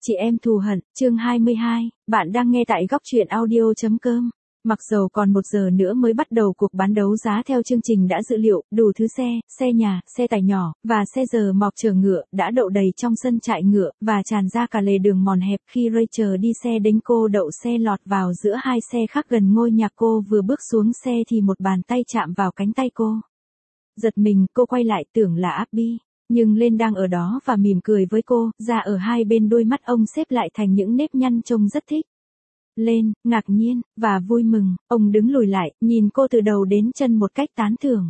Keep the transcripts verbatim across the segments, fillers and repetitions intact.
Chị em thù hận, chương hai mươi hai, bạn đang nghe tại góc truyện audio.com. Mặc dầu còn một giờ nữa mới bắt đầu cuộc bán đấu giá theo chương trình đã dự liệu, đủ thứ xe, xe nhà, xe tải nhỏ, và xe giờ mọc chở ngựa, đã đậu đầy trong sân trại ngựa, và tràn ra cả lề đường mòn hẹp khi Rachel đi xe đến cô đậu xe lọt vào giữa hai xe khác gần ngôi nhà cô vừa bước xuống xe thì một bàn tay chạm vào cánh tay cô. Giật mình, cô quay lại tưởng là Abby. Nhưng Lên đang ở đó và mỉm cười với cô, da ở hai bên đôi mắt ông xếp lại thành những nếp nhăn trông rất thích. Lên, ngạc nhiên, và vui mừng, ông đứng lùi lại, nhìn cô từ đầu đến chân một cách tán thưởng.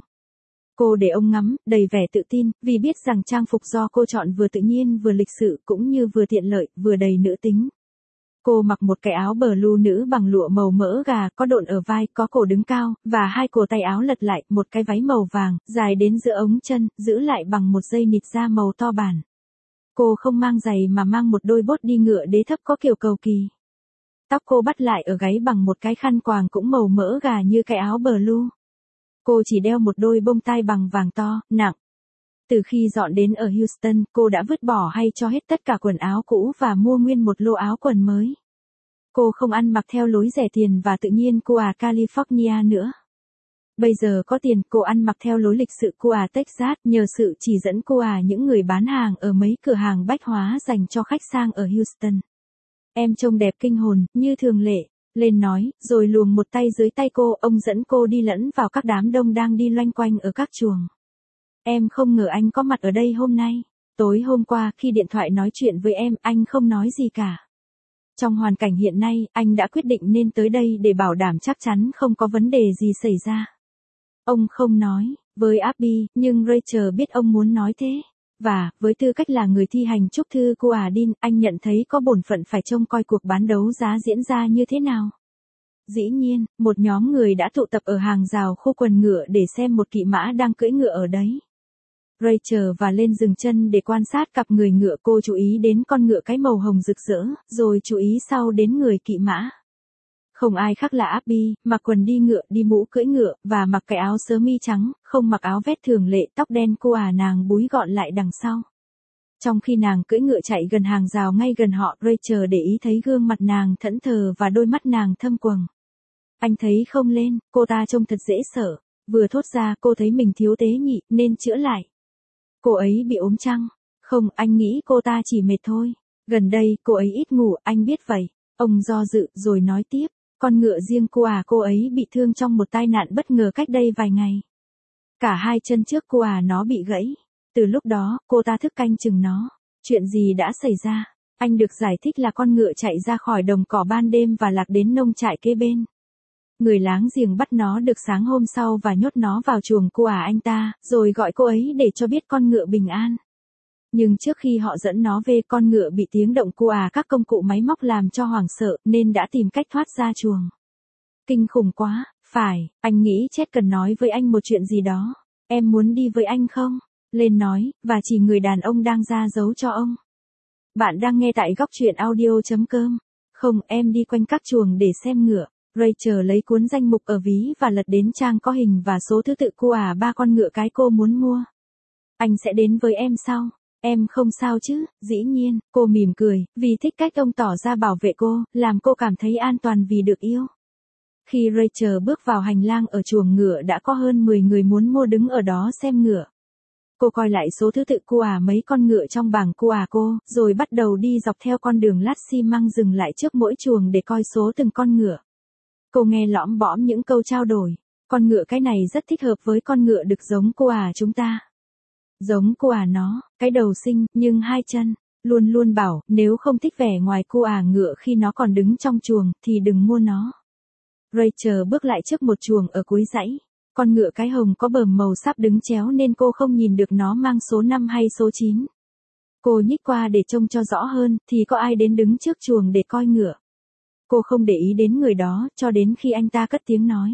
Cô để ông ngắm, đầy vẻ tự tin, vì biết rằng trang phục do cô chọn vừa tự nhiên vừa lịch sự cũng như vừa tiện lợi, vừa đầy nữ tính. Cô mặc một cái áo blue nữ bằng lụa màu mỡ gà, có độn ở vai, có cổ đứng cao, và hai cổ tay áo lật lại, một cái váy màu vàng, dài đến giữa ống chân, giữ lại bằng một dây nịt da màu to bản. Cô không mang giày mà mang một đôi bốt đi ngựa đế thấp có kiểu cầu kỳ. Tóc cô bắt lại ở gáy bằng một cái khăn quàng cũng màu mỡ gà như cái áo blue. Cô chỉ đeo một đôi bông tai bằng vàng to, nặng. Từ khi dọn đến ở Houston, cô đã vứt bỏ hay cho hết tất cả quần áo cũ và mua nguyên một lô áo quần mới. Cô không ăn mặc theo lối rẻ tiền và tự nhiên của California nữa. Bây giờ có tiền, cô ăn mặc theo lối lịch sự của Texas nhờ sự chỉ dẫn của những người bán hàng ở mấy cửa hàng bách hóa dành cho khách sang ở Houston. Em trông đẹp kinh hồn, như thường lệ, Lên nói, rồi luồng một tay dưới tay cô, ông dẫn cô đi lẫn vào các đám đông đang đi loanh quanh ở các chuồng. Em không ngờ anh có mặt ở đây hôm nay. Tối hôm qua, khi điện thoại nói chuyện với em, anh không nói gì cả. Trong hoàn cảnh hiện nay, anh đã quyết định nên tới đây để bảo đảm chắc chắn không có vấn đề gì xảy ra. Ông không nói với Abby, nhưng Rachel biết ông muốn nói thế. Và, với tư cách là người thi hành chúc thư của Adin, anh nhận thấy có bổn phận phải trông coi cuộc bán đấu giá diễn ra như thế nào. Dĩ nhiên, một nhóm người đã tụ tập ở hàng rào khu quần ngựa để xem một kỵ mã đang cưỡi ngựa ở đấy. Rachel và Lên dừng chân để quan sát cặp người ngựa, cô chú ý đến con ngựa cái màu hồng rực rỡ, rồi chú ý sau đến người kỵ mã. Không ai khác là Abby, mặc quần đi ngựa, đi mũ cưỡi ngựa, và mặc cái áo sơ mi trắng, không mặc áo vest thường lệ, tóc đen cô à nàng búi gọn lại đằng sau. Trong khi nàng cưỡi ngựa chạy gần hàng rào ngay gần họ, Rachel để ý thấy gương mặt nàng thẫn thờ và đôi mắt nàng thâm quầng. Anh thấy không Lên, cô ta trông thật dễ sợ. Vừa thốt ra cô thấy mình thiếu tế nhị, nên chữa lại. Cô ấy bị ốm chăng? Không, anh nghĩ cô ta chỉ mệt thôi. Gần đây, cô ấy ít ngủ, anh biết vậy. Ông do dự, rồi nói tiếp. Con ngựa riêng cô à cô ấy bị thương trong một tai nạn bất ngờ cách đây vài ngày. Cả hai chân trước cô à nó bị gãy. Từ lúc đó, cô ta thức canh chừng nó. Chuyện gì đã xảy ra? Anh được giải thích là con ngựa chạy ra khỏi đồng cỏ ban đêm và lạc đến nông trại kế bên. Người láng giềng bắt nó được sáng hôm sau và nhốt nó vào chuồng của à anh ta, rồi gọi cô ấy để cho biết con ngựa bình an. Nhưng trước khi họ dẫn nó về, con ngựa bị tiếng động của à các công cụ máy móc làm cho hoảng sợ, nên đã tìm cách thoát ra chuồng. Kinh khủng quá, phải, anh nghĩ Chết cần nói với anh một chuyện gì đó. Em muốn đi với anh không? Lên nói, và chỉ người đàn ông đang ra dấu cho ông. Bạn đang nghe tại góc truyện audio.com. Không, em đi quanh các chuồng để xem ngựa. Rachel lấy cuốn danh mục ở ví và lật đến trang có hình và số thứ tự của à ba con ngựa cái cô muốn mua. Anh sẽ đến với em sau. Em không sao chứ? Dĩ nhiên, cô mỉm cười, vì thích cách ông tỏ ra bảo vệ cô, làm cô cảm thấy an toàn vì được yêu. Khi Rachel bước vào hành lang ở chuồng ngựa đã có hơn mười người muốn mua đứng ở đó xem ngựa. Cô coi lại số thứ tự của à mấy con ngựa trong bảng của à cô, rồi bắt đầu đi dọc theo con đường lát xi măng dừng lại trước mỗi chuồng để coi số từng con ngựa. Cô nghe lõm bõm những câu trao đổi. Con ngựa cái này rất thích hợp với con ngựa đực giống của à chúng ta. Giống của à nó, cái đầu xinh, nhưng hai chân. Luôn luôn bảo, nếu không thích vẻ ngoài của à ngựa khi nó còn đứng trong chuồng, thì đừng mua nó. Rachel bước lại trước một chuồng ở cuối dãy. Con ngựa cái hồng có bờm màu sáp đứng chéo nên cô không nhìn được nó mang số năm hay số chín. Cô nhích qua để trông cho rõ hơn, thì có ai đến đứng trước chuồng để coi ngựa. Cô không để ý đến người đó, cho đến khi anh ta cất tiếng nói.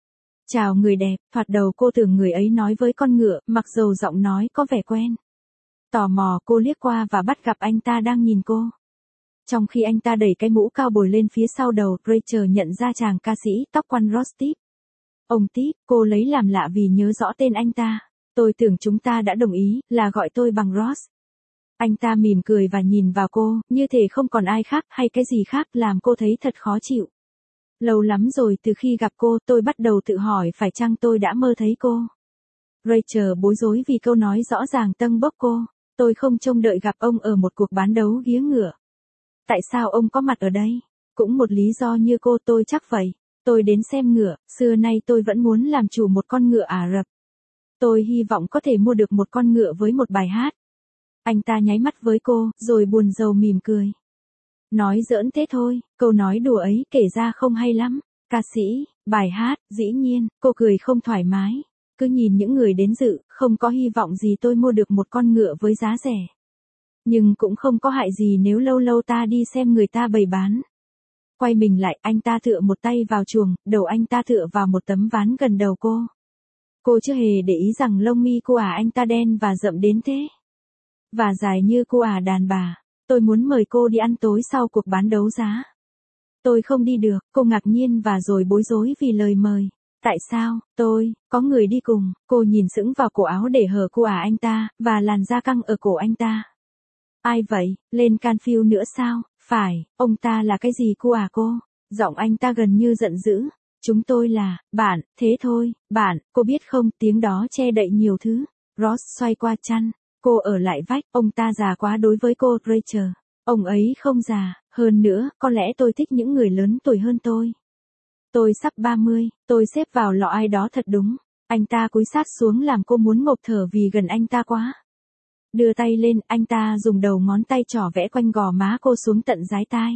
Chào người đẹp, thoạt đầu cô tưởng người ấy nói với con ngựa, mặc dầu giọng nói có vẻ quen. Tò mò cô liếc qua và bắt gặp anh ta đang nhìn cô. Trong khi anh ta đẩy cái mũ cao bồi lên phía sau đầu, Rachel nhận ra chàng ca sĩ tóc quăn Ross Tip. Ông Tip, cô lấy làm lạ vì nhớ rõ tên anh ta. Tôi tưởng chúng ta đã đồng ý, là gọi tôi bằng Ross. Anh ta mỉm cười và nhìn vào cô, như thể không còn ai khác hay cái gì khác làm cô thấy thật khó chịu. Lâu lắm rồi từ khi gặp cô tôi bắt đầu tự hỏi phải chăng tôi đã mơ thấy cô. Rachel bối rối vì câu nói rõ ràng tâng bốc cô. Tôi không trông đợi gặp ông ở một cuộc bán đấu vía ngựa. Tại sao ông có mặt ở đây? Cũng một lý do như cô tôi chắc vậy. Tôi đến xem ngựa, xưa nay tôi vẫn muốn làm chủ một con ngựa Ả Rập. Tôi hy vọng có thể mua được một con ngựa với một bài hát. Anh ta nháy mắt với cô, rồi buồn rầu mỉm cười. Nói giỡn thế thôi, câu nói đùa ấy kể ra không hay lắm. Ca sĩ, bài hát, dĩ nhiên, cô cười không thoải mái. Cứ nhìn những người đến dự, không có hy vọng gì tôi mua được một con ngựa với giá rẻ. Nhưng cũng không có hại gì nếu lâu lâu ta đi xem người ta bày bán. Quay mình lại, anh ta tựa một tay vào chuồng, đầu anh ta tựa vào một tấm ván gần đầu cô. Cô chưa hề để ý rằng lông mi cô ả anh ta đen và rậm đến thế. Và dài như cô ả đàn bà. Tôi muốn mời cô đi ăn tối sau cuộc bán đấu giá. Tôi không đi được, cô ngạc nhiên và rồi bối rối vì lời mời. Tại sao, tôi, có người đi cùng, cô nhìn sững vào cổ áo để hở cô ả anh ta, và làn da căng ở cổ anh ta. Ai vậy, lên Canfield nữa sao, phải, ông ta là cái gì cô ả cô? Giọng anh ta gần như giận dữ. Chúng tôi là, bạn, thế thôi, bạn, cô biết không, tiếng đó che đậy nhiều thứ. Ross xoay qua chăn, cô ở lại vách, ông ta già quá đối với cô, Rachel. Ông ấy không già, hơn nữa, có lẽ tôi thích những người lớn tuổi hơn tôi. Tôi sắp ba mươi, tôi xếp vào lọ ai đó thật đúng. Anh ta cúi sát xuống làm cô muốn ngộp thở vì gần anh ta quá. Đưa tay lên, anh ta dùng đầu ngón tay trỏ vẽ quanh gò má cô xuống tận dái tai.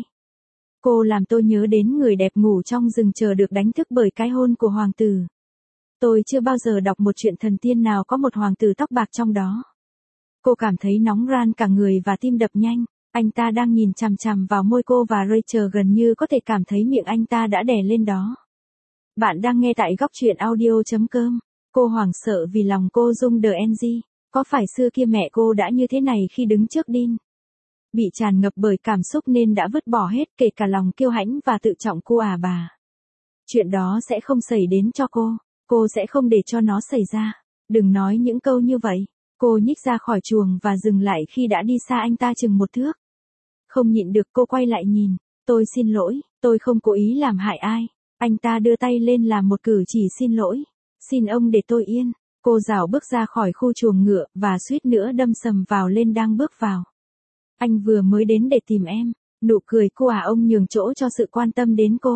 Cô làm tôi nhớ đến người đẹp ngủ trong rừng chờ được đánh thức bởi cái hôn của hoàng tử. Tôi chưa bao giờ đọc một chuyện thần tiên nào có một hoàng tử tóc bạc trong đó. Cô cảm thấy nóng ran cả người và tim đập nhanh. Anh ta đang nhìn chằm chằm vào môi cô và Rachel gần như có thể cảm thấy miệng anh ta đã đè lên đó. Bạn đang nghe tại góc truyện audio chấm com. Cô hoảng sợ vì lòng cô rung đờ en giê. Có phải xưa kia mẹ cô đã như thế này khi đứng trước Dean? Bị tràn ngập bởi cảm xúc nên đã vứt bỏ hết kể cả lòng kiêu hãnh và tự trọng cô à bà. Chuyện đó sẽ không xảy đến cho cô. Cô sẽ không để cho nó xảy ra. Đừng nói những câu như vậy. Cô nhích ra khỏi chuồng và dừng lại khi đã đi xa anh ta chừng một thước. Không nhịn được cô quay lại nhìn. Tôi xin lỗi, tôi không cố ý làm hại ai. Anh ta đưa tay lên làm một cử chỉ xin lỗi. Xin ông để tôi yên. Cô rảo bước ra khỏi khu chuồng ngựa và suýt nữa đâm sầm vào lên đang bước vào. Anh vừa mới đến để tìm em. Nụ cười cô à ông nhường chỗ cho sự quan tâm đến cô.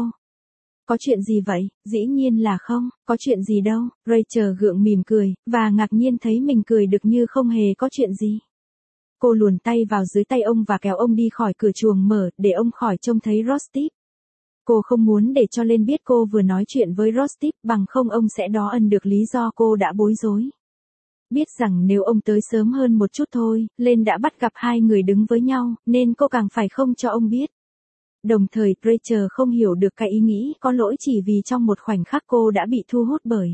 Có chuyện gì vậy? Dĩ nhiên là không, có chuyện gì đâu. Rachel gượng mỉm cười, và ngạc nhiên thấy mình cười được như không hề có chuyện gì. Cô luồn tay vào dưới tay ông và kéo ông đi khỏi cửa chuồng mở, để ông khỏi trông thấy Ross. Cô không muốn để cho Lên biết cô vừa nói chuyện với Ross, bằng không ông sẽ đo ân được lý do cô đã bối rối. Biết rằng nếu ông tới sớm hơn một chút thôi, Lên đã bắt gặp hai người đứng với nhau, nên cô càng phải không cho ông biết. Đồng thời, Rachel không hiểu được cái ý nghĩ có lỗi chỉ vì trong một khoảnh khắc cô đã bị thu hút bởi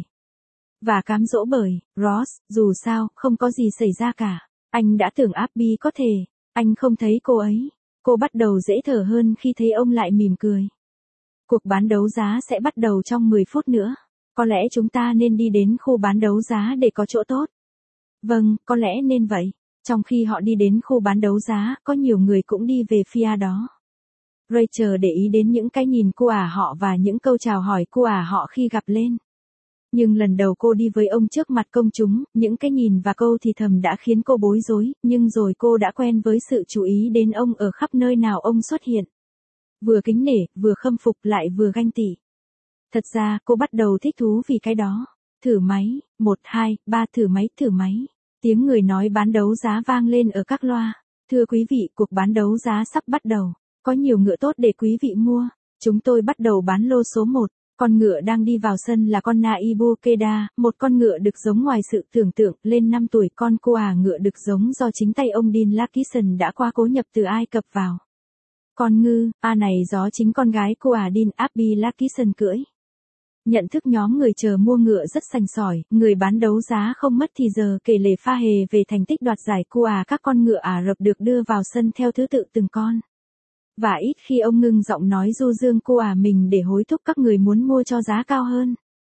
và cám dỗ bởi Ross. Dù sao, không có gì xảy ra cả. Anh đã tưởng Abby có thể. Anh không thấy cô ấy. Cô bắt đầu dễ thở hơn khi thấy ông lại mỉm cười. Cuộc bán đấu giá sẽ bắt đầu trong mười phút nữa. Có lẽ chúng ta nên đi đến khu bán đấu giá để có chỗ tốt. Vâng, có lẽ nên vậy. Trong khi họ đi đến khu bán đấu giá, có nhiều người cũng đi về phía đó. Rachel để ý đến những cái nhìn cô ả họ và những câu chào hỏi cô ả họ khi gặp Lên. Nhưng lần đầu cô đi với ông trước mặt công chúng, những cái nhìn và câu thì thầm đã khiến cô bối rối, nhưng rồi cô đã quen với sự chú ý đến ông ở khắp nơi nào ông xuất hiện. Vừa kính nể, vừa khâm phục lại vừa ganh tị. Thật ra, cô bắt đầu thích thú vì cái đó. Thử máy, một, hai, ba, thử máy, thử máy. Tiếng người nói bán đấu giá vang lên ở các loa. Thưa quý vị, cuộc bán đấu giá sắp bắt đầu. Có nhiều ngựa tốt để quý vị mua. Chúng tôi bắt đầu bán lô số một. Con ngựa đang đi vào sân là con Naibu Keda, một con ngựa đực giống ngoài sự tưởng tượng. Lên năm tuổi, con cô à ngựa đực giống do chính tay ông Dean Lackison đã qua cố nhập từ Ai Cập vào. Con ngư, a này do chính con gái cô à Dean Abby Lackison cưỡi. Nhận thức nhóm người chờ mua ngựa rất sành sỏi, người bán đấu giá không mất thì giờ kể lể pha hề về thành tích đoạt giải cô à các con ngựa Ả Rập được đưa vào sân theo thứ tự từng con. Và ít khi ông ngưng giọng nói du dương cô à mình để hối thúc các người muốn mua cho giá cao hơn.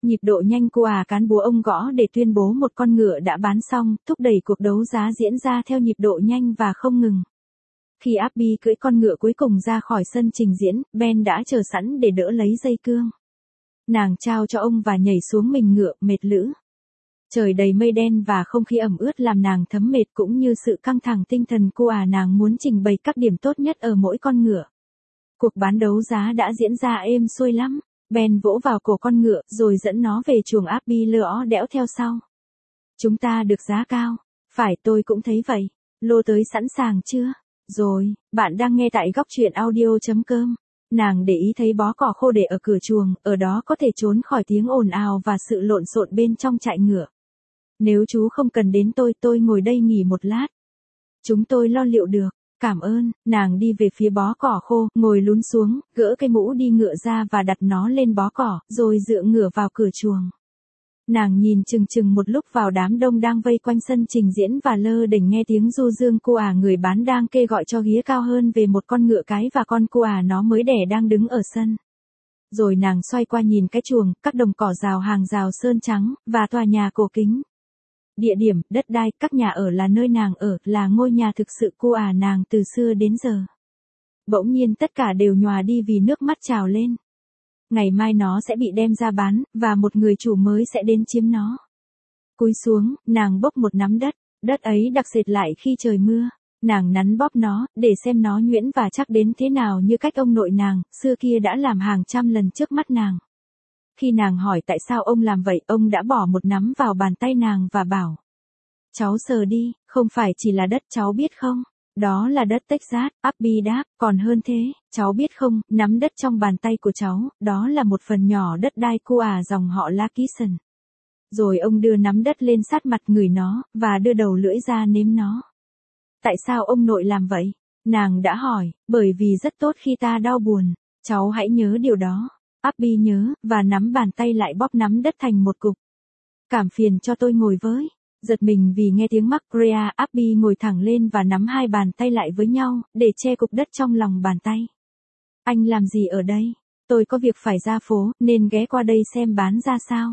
Nhịp độ nhanh của à cán búa ông gõ để tuyên bố một con ngựa đã bán xong, thúc đẩy cuộc đấu giá diễn ra theo nhịp độ nhanh và không ngừng. Khi Abby cưỡi con ngựa cuối cùng ra khỏi sân trình diễn, Ben đã chờ sẵn để đỡ lấy dây cương. Nàng trao cho ông và nhảy xuống mình ngựa, mệt lử. Trời đầy mây đen và không khí ẩm ướt làm nàng thấm mệt cũng như sự căng thẳng tinh thần của à nàng muốn trình bày các điểm tốt nhất ở mỗi con ngựa. Cuộc bán đấu giá đã diễn ra êm xuôi lắm. Ben vỗ vào cổ con ngựa rồi dẫn nó về chuồng. Abby lỡ đẽo theo sau. Chúng ta được giá cao. Phải, tôi cũng thấy vậy. Lô tới sẵn sàng chưa? Rồi, bạn đang nghe tại góc truyện audio.com. Nàng để ý thấy bó cỏ khô để ở cửa chuồng, ở đó có thể trốn khỏi tiếng ồn ào và sự lộn xộn bên trong trại ngựa. Nếu chú không cần đến tôi, tôi ngồi đây nghỉ một lát. Chúng tôi lo liệu được. Cảm ơn. Nàng đi về phía bó cỏ khô, ngồi lún xuống, gỡ cái mũ đi ngựa ra và đặt nó lên bó cỏ, rồi dựa ngửa vào cửa chuồng. Nàng nhìn chừng chừng một lúc vào đám đông đang vây quanh sân trình diễn và lơ đỉnh nghe tiếng du dương của à người bán đang kêu gọi cho ghía cao hơn về một con ngựa cái và con của à nó mới đẻ đang đứng ở sân. Rồi nàng xoay qua nhìn cái chuồng, các đồng cỏ rào hàng rào sơn trắng, và tòa nhà cổ kính. Địa điểm, đất đai, các nhà ở là nơi nàng ở, là ngôi nhà thực sự của à nàng từ xưa đến giờ. Bỗng nhiên tất cả đều nhòa đi vì nước mắt trào lên. Ngày mai nó sẽ bị đem ra bán, và một người chủ mới sẽ đến chiếm nó. Cúi xuống, nàng bốc một nắm đất, đất ấy đặc sệt lại khi trời mưa. Nàng nắn bóp nó, để xem nó nhuyễn và chắc đến thế nào như cách ông nội nàng, xưa kia đã làm hàng trăm lần trước mắt nàng. Khi nàng hỏi tại sao ông làm vậy, ông đã bỏ một nắm vào bàn tay nàng và bảo. Cháu sờ đi, không phải chỉ là đất cháu biết không? Đó là đất Texas. Abby đáp, còn hơn thế, cháu biết không, nắm đất trong bàn tay của cháu, đó là một phần nhỏ đất đai của à dòng họ Larkison. Rồi ông đưa nắm đất lên sát mặt người nó, và đưa đầu lưỡi ra nếm nó. Tại sao ông nội làm vậy? Nàng đã hỏi, bởi vì rất tốt khi ta đau buồn. Cháu hãy nhớ điều đó. Abby nhớ, và nắm bàn tay lại bóp nắm đất thành một cục. Cảm phiền cho tôi ngồi với. Giật mình vì nghe tiếng Maria, Abby ngồi thẳng lên và nắm hai bàn tay lại với nhau, để che cục đất trong lòng bàn tay. Anh làm gì ở đây? Tôi có việc phải ra phố, nên ghé qua đây xem bán ra sao.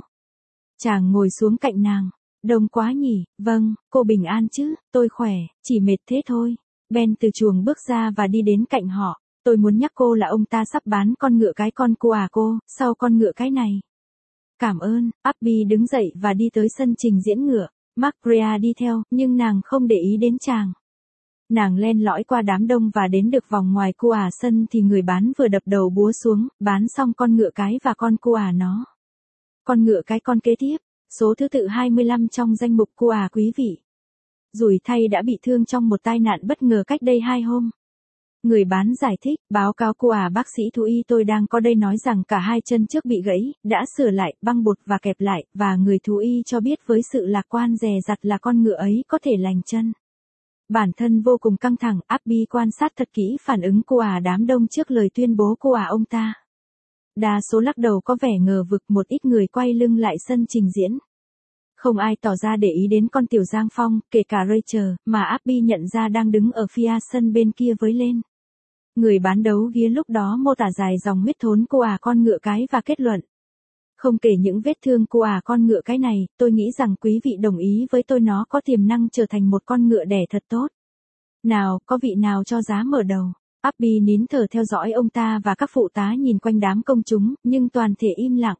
Chàng ngồi xuống cạnh nàng. Đông quá nhỉ? Vâng, cô bình an chứ? Tôi khỏe, chỉ mệt thế thôi. Ben từ chuồng bước ra và đi đến cạnh họ. Tôi muốn nhắc cô là ông ta sắp bán con ngựa cái con của à cô, sau con ngựa cái này. Cảm ơn. Abby đứng dậy và đi tới sân trình diễn ngựa. Maria đi theo, nhưng nàng không để ý đến chàng. Nàng len lỏi qua đám đông và đến được vòng ngoài của à sân thì người bán vừa đập đầu búa xuống, bán xong con ngựa cái và con của à nó. Con ngựa cái con kế tiếp, số thứ tự hai mươi lăm trong danh mục của à quý vị. Rủi thay đã bị thương trong một tai nạn bất ngờ cách đây hai hôm. Người bán giải thích, báo cáo của à bác sĩ thú y tôi đang có đây nói rằng cả hai chân trước bị gãy, đã sửa lại, băng bột và kẹp lại, và người thú y cho biết với sự lạc quan dè dặt là con ngựa ấy có thể lành chân. Bản thân vô cùng căng thẳng, Abby quan sát thật kỹ phản ứng của à đám đông trước lời tuyên bố của à ông ta. Đa số lắc đầu có vẻ ngờ vực, một ít người quay lưng lại sân trình diễn. Không ai tỏ ra để ý đến con tiểu Giang Phong, kể cả Rachel, mà Abby nhận ra đang đứng ở phía sân bên kia với lên. Người bán đấu ghía lúc đó mô tả dài dòng huyết thốn của à con ngựa cái và kết luận. Không kể những vết thương của à con ngựa cái này, tôi nghĩ rằng quý vị đồng ý với tôi nó có tiềm năng trở thành một con ngựa đẻ thật tốt. Nào, có vị nào cho giá mở đầu? Abby nín thở theo dõi ông ta và các phụ tá nhìn quanh đám công chúng, nhưng toàn thể im lặng.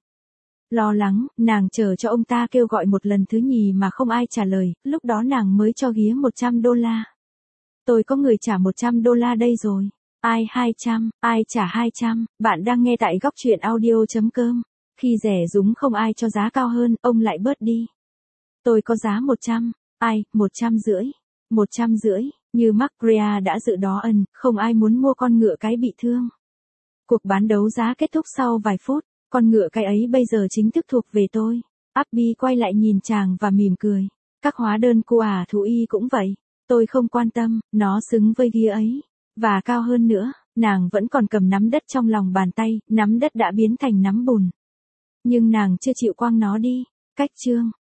Lo lắng, nàng chờ cho ông ta kêu gọi một lần thứ nhì mà không ai trả lời, lúc đó nàng mới cho ghía một trăm đô la. Tôi có người trả một trăm đô la đây rồi. Ai hai trăm, ai trả hai trăm, bạn đang nghe tại góc truyện audio.com. Khi rẻ rúng không ai cho giá cao hơn, ông lại bớt đi. Tôi có giá một trăm, ai, một trăm rưỡi, một trăm rưỡi, như Maria đã dự đó ẩn, không ai muốn mua con ngựa cái bị thương. Cuộc bán đấu giá kết thúc sau vài phút, con ngựa cái ấy bây giờ chính thức thuộc về tôi. Abby quay lại nhìn chàng và mỉm cười. Các hóa đơn của à thú y cũng vậy. Tôi không quan tâm, nó xứng với ghía ấy. Và cao hơn nữa, nàng vẫn còn cầm nắm đất trong lòng bàn tay, nắm đất đã biến thành nắm bùn. Nhưng nàng chưa chịu quăng nó đi. Cách chương.